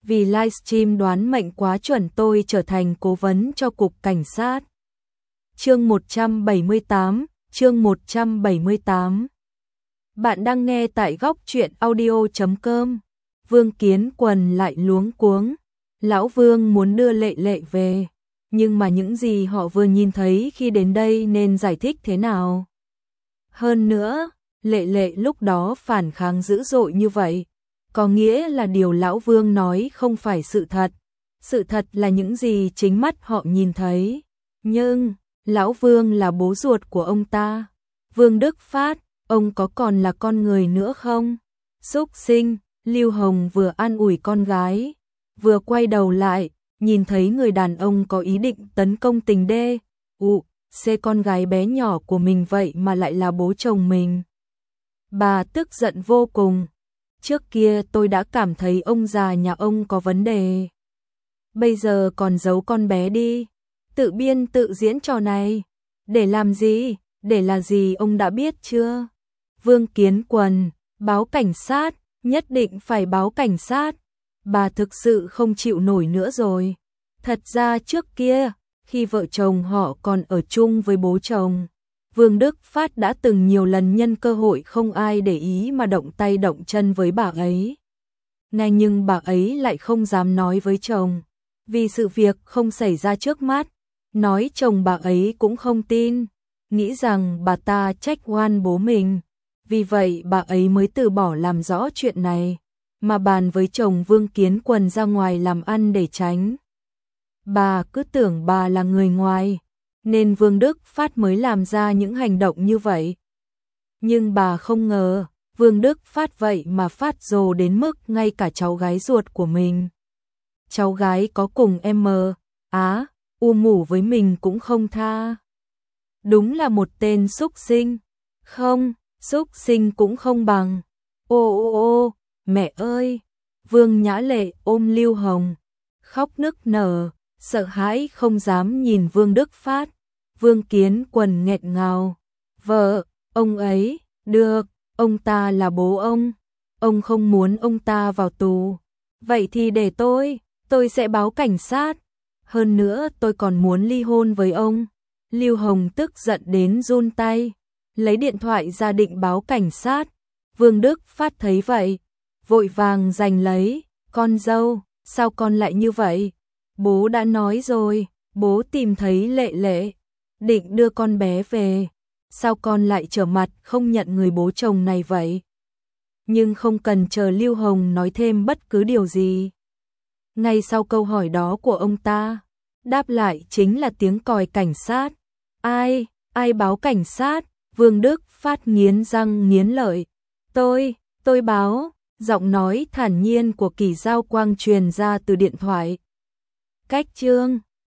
vì livestream đoán mệnh quá chuẩn tôi trở thành cố vấn cho cục cảnh sát. Chương 178. Bạn đang nghe tại góc truyện audio.com. Vương Kiến Quần lại luống cuống. Lão Vương muốn đưa Lệ Lệ về, nhưng mà những gì họ vừa nhìn thấy khi đến đây nên giải thích thế nào? Hơn nữa, Lệ Lệ lúc đó phản kháng dữ dội như vậy, có nghĩa là điều Lão Vương nói không phải sự thật. Sự thật là những gì chính mắt họ nhìn thấy. Nhưng, Lão Vương là bố ruột của ông ta. Vương Đức Phát, ông có còn là con người nữa không? Súc sinh, Lưu Hồng vừa an ủi con gái, vừa quay đầu lại, nhìn thấy người đàn ông có ý định tấn công tình đê. Xê con gái bé nhỏ của mình vậy mà lại là bố chồng mình. Bà tức giận vô cùng. Trước kia tôi đã cảm thấy ông già nhà ông có vấn đề. Bây giờ còn giấu con bé đi. Tự biên tự diễn trò này. Để làm gì? Để là gì ông đã biết chưa? Vương Kiến Quần, báo cảnh sát, nhất định phải báo cảnh sát. Bà thực sự không chịu nổi nữa rồi. Thật ra trước kia, khi vợ chồng họ còn ở chung với bố chồng, Vương Đức Phát đã từng nhiều lần nhân cơ hội không ai để ý mà động tay động chân với bà ấy. Này nhưng bà ấy lại không dám nói với chồng, vì sự việc không xảy ra trước mắt, nói chồng bà ấy cũng không tin, nghĩ rằng bà ta trách oan bố mình. Vì vậy bà ấy mới từ bỏ làm rõ chuyện này, mà bàn với chồng Vương Kiến Quần ra ngoài làm ăn để tránh. Bà cứ tưởng bà là người ngoài, nên Vương Đức Phát mới làm ra những hành động như vậy. Nhưng bà không ngờ, Vương Đức Phát vậy mà phát rồ đến mức ngay cả cháu gái ruột của mình. Cháu gái có cùng mủ với mình cũng không tha. Đúng là một tên súc sinh. Không, súc sinh cũng không bằng. Ô, mẹ ơi! Vương Nhã Lệ ôm Lưu Hồng, khóc nức nở, sợ hãi không dám nhìn Vương Đức Phát. Vương Kiến Quần nghẹn ngào. Vợ, ông ấy, được, ông ta là bố ông không muốn ông ta vào tù. Vậy thì để tôi sẽ báo cảnh sát. Hơn nữa tôi còn muốn ly hôn với ông. Lưu Hồng tức giận đến run tay, lấy điện thoại ra định báo cảnh sát. Vương Đức Phát thấy vậy, vội vàng giành lấy. Con dâu, sao con lại như vậy? Bố đã nói rồi, bố tìm thấy Lệ Lệ, định đưa con bé về. Sao con lại trở mặt không nhận người bố chồng này vậy? Nhưng không cần chờ Lưu Hồng nói thêm bất cứ điều gì. Ngay sau câu hỏi đó của ông ta, đáp lại chính là tiếng còi cảnh sát. Ai báo cảnh sát? Vương Đức Phát nghiến răng nghiến lợi. Tôi báo. Giọng nói thản nhiên của Kỳ Giao Quang truyền ra từ điện thoại. Cách chương